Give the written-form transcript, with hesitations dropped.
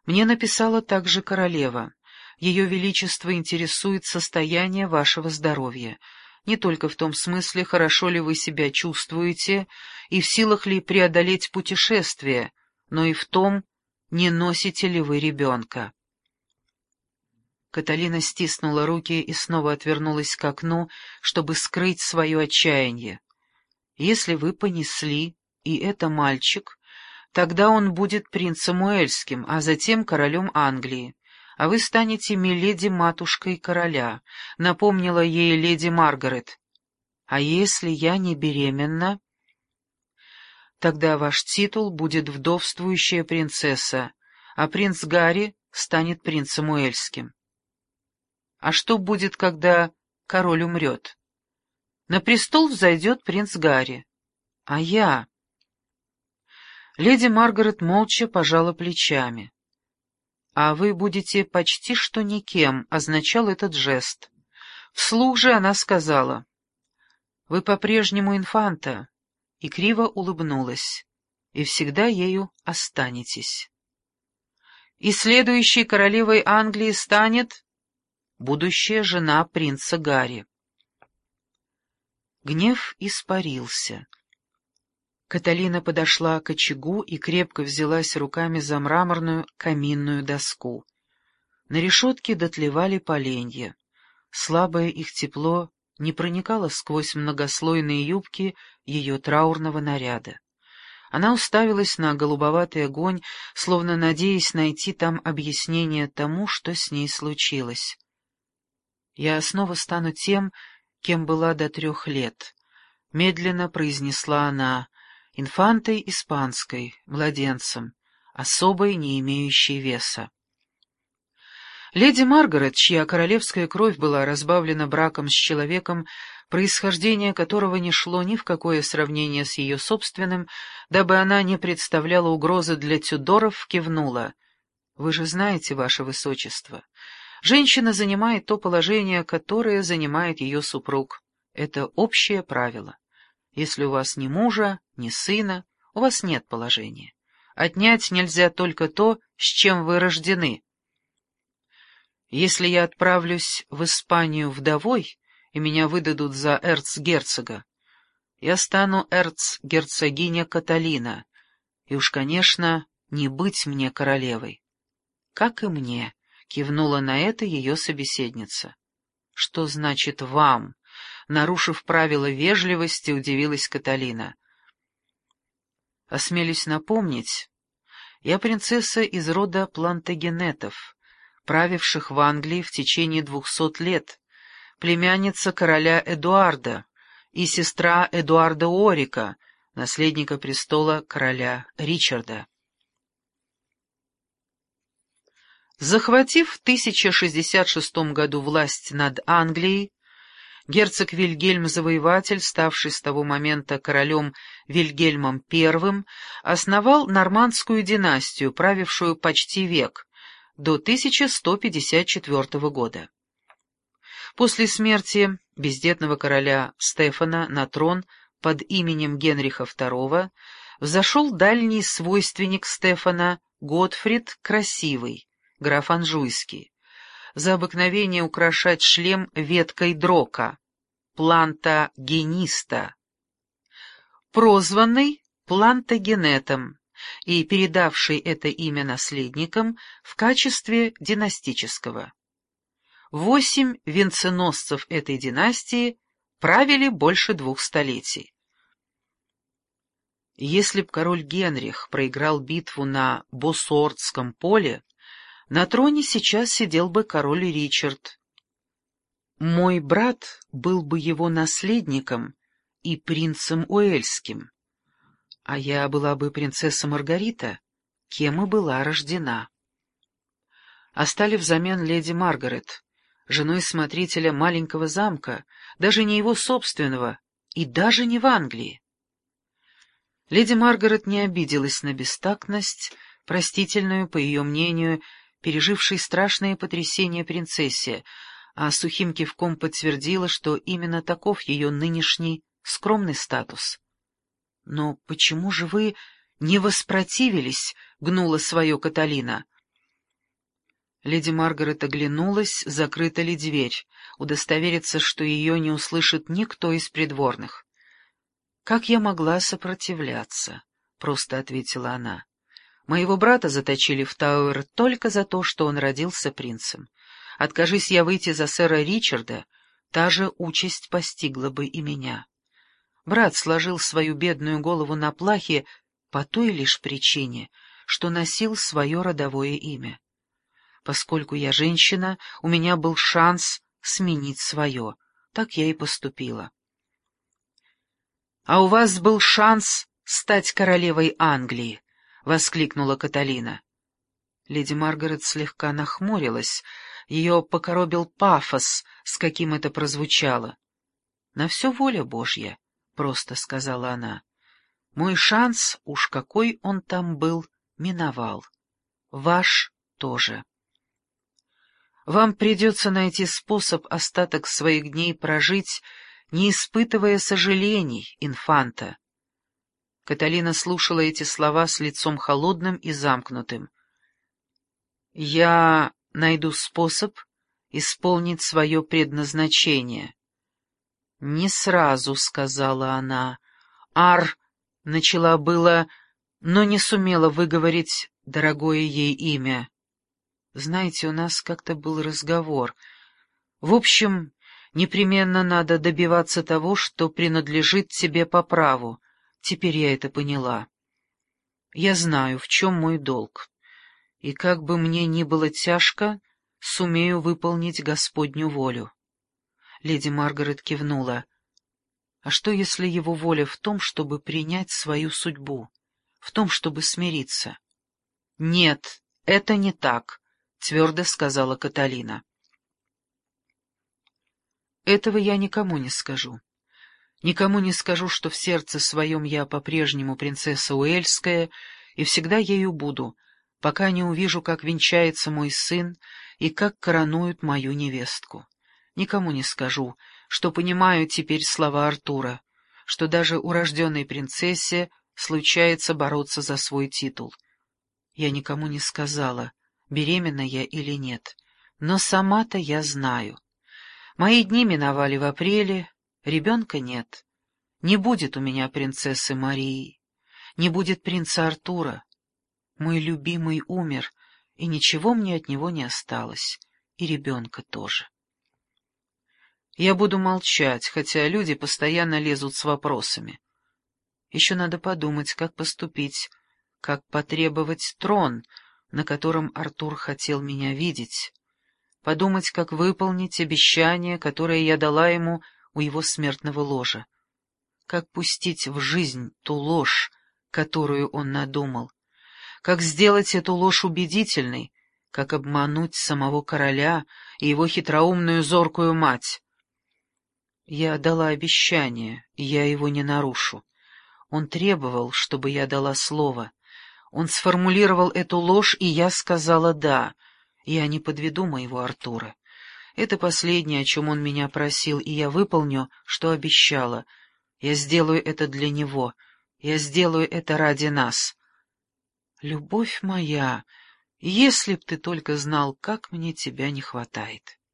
Мне написала также королева. Ее Величество интересует состояние вашего здоровья. Не только в том смысле, хорошо ли вы себя чувствуете и в силах ли преодолеть путешествие, но и в том, не носите ли вы ребенка. Каталина стиснула руки и снова отвернулась к окну, чтобы скрыть свое отчаяние. Если вы понесли, и это мальчик, тогда он будет принцем Уэльским, а затем королем Англии, а вы станете миледи-матушкой короля, напомнила ей леди Маргарет. А если я не беременна? Тогда ваш титул будет вдовствующая принцесса, а принц Гарри станет принцем Уэльским. А что будет, когда король умрет? На престол взойдет принц Гарри. А я... Леди Маргарет молча пожала плечами. «А вы будете почти что никем», — означал этот жест. Вслух же она сказала: «Вы по-прежнему инфанта», и криво улыбнулась, «и всегда ею останетесь». «И следующей королевой Англии станет будущая жена принца Гарри». Гнев испарился. Каталина подошла к очагу и крепко взялась руками за мраморную каминную доску. На решетке дотлевали поленья. Слабое их тепло не проникало сквозь многослойные юбки ее траурного наряда. Она уставилась на голубоватый огонь, словно надеясь найти там объяснение тому, что с ней случилось. «Я снова стану тем, кем была до 3 лет», — медленно произнесла она, инфантой испанской, младенцем, особой, не имеющей веса. Леди Маргарет, чья королевская кровь была разбавлена браком с человеком, происхождение которого не шло ни в какое сравнение с ее собственным, дабы она не представляла угрозы для Тюдоров, кивнула. «Вы же знаете, ваше высочество, женщина занимает то положение, которое занимает ее супруг. Это общее правило. Если у вас ни мужа, ни сына, у вас нет положения. Отнять нельзя только то, с чем вы рождены. Если я отправлюсь в Испанию вдовой, и меня выдадут за эрцгерцога, я стану эрцгерцогиня Каталина, и уж, конечно, не быть мне королевой». «Как и мне», — кивнула на это ее собеседница. «Что значит «вам»?» Нарушив правила вежливости, удивилась Каталина. «Осмелюсь напомнить, я принцесса из рода Плантагенетов, правивших в Англии в течение 200 лет, племянница короля Эдуарда и сестра Эдуарда Уорика, наследника престола короля Ричарда». Захватив в 1066 году власть над Англией, герцог Вильгельм-завоеватель, ставший с того момента королем Вильгельмом I, основал нормандскую династию, правившую почти век, до 1154 года. После смерти бездетного короля Стефана на трон под именем Генриха II взошел дальний свойственник Стефана Готфрид Красивый, граф Анжуйский, за обыкновение украшать шлем веткой дрока, плантагениста, прозванный Плантагенетом и передавший это имя наследникам в качестве династического. 8 венценосцев этой династии правили больше 2 столетий. Если б король Генрих проиграл битву на Боссуортском поле, на троне сейчас сидел бы король Ричард. Мой брат был бы его наследником и принцем Уэльским, а я была бы принцесса Маргарита, кем и была рождена. А стали взамен леди Маргарет, женой смотрителя маленького замка, даже не его собственного, и даже не в Англии. Леди Маргарет не обиделась на бестактность, простительную, по ее мнению, пережившей страшное потрясение принцессе, а сухим кивком подтвердила, что именно таков ее нынешний скромный статус. «Но почему же вы не воспротивились?» — гнула свое Каталина. Леди Маргарет оглянулась, закрыта ли дверь, удостовериться, что ее не услышит никто из придворных. «Как я могла сопротивляться?» — просто ответила она. «Моего брата заточили в Тауэр только за то, что он родился принцем. Откажись я выйти за сэра Ричарда, та же участь постигла бы и меня. Брат сложил свою бедную голову на плахе по той лишь причине, что носил свое родовое имя. Поскольку я женщина, у меня был шанс сменить свое. Так я и поступила. — А у вас был шанс стать королевой Англии! — воскликнула Каталина. Леди Маргарет слегка нахмурилась. Ее покоробил пафос, с каким это прозвучало. — На все воля Божья, — просто сказала она. — Мой шанс, уж какой он там был, миновал. Ваш тоже. Вам придется найти способ остаток своих дней прожить, не испытывая сожалений, инфанта. Каталина слушала эти слова с лицом холодным и замкнутым. «Я найду способ исполнить свое предназначение». «Не сразу», — сказала она. Начала было, но не сумела выговорить дорогое ей имя. Знаете, у нас как-то был разговор. В общем, непременно надо добиваться того, что принадлежит тебе по праву. Теперь я это поняла. Я знаю, в чем мой долг. И как бы мне ни было тяжко, сумею выполнить Господню волю. Леди Маргарет кивнула. А что, если его воля в том, чтобы принять свою судьбу, в том, чтобы смириться? Нет, это не так. — твердо сказала Каталина. «Этого я никому не скажу. Никому не скажу, что в сердце своем я по-прежнему принцесса Уэльская и всегда ею буду, пока не увижу, как венчается мой сын и как коронуют мою невестку. Никому не скажу, что понимаю теперь слова Артура, что даже урожденной принцессе случается бороться за свой титул. Я никому не сказала, беременна я или нет, но сама-то я знаю. Мои дни миновали в апреле, ребенка нет. Не будет у меня принцессы Марии, не будет принца Артура. Мой любимый умер, и ничего мне от него не осталось, и ребенка тоже. Я буду молчать, хотя люди постоянно лезут с вопросами. Еще надо подумать, как поступить, как потребовать трон, на котором Артур хотел меня видеть, подумать, как выполнить обещание, которое я дала ему у его смертного ложа, как пустить в жизнь ту ложь, которую он надумал, как сделать эту ложь убедительной, как обмануть самого короля и его хитроумную зоркую мать. Я дала обещание, и я его не нарушу. Он требовал, чтобы я дала слово. Он сформулировал эту ложь, и я сказала «да». Я не подведу моего Артура. Это последнее, о чем он меня просил, и я выполню, что обещала. Я сделаю это для него. Я сделаю это ради нас. Любовь моя, если б ты только знал, как мне тебя не хватает.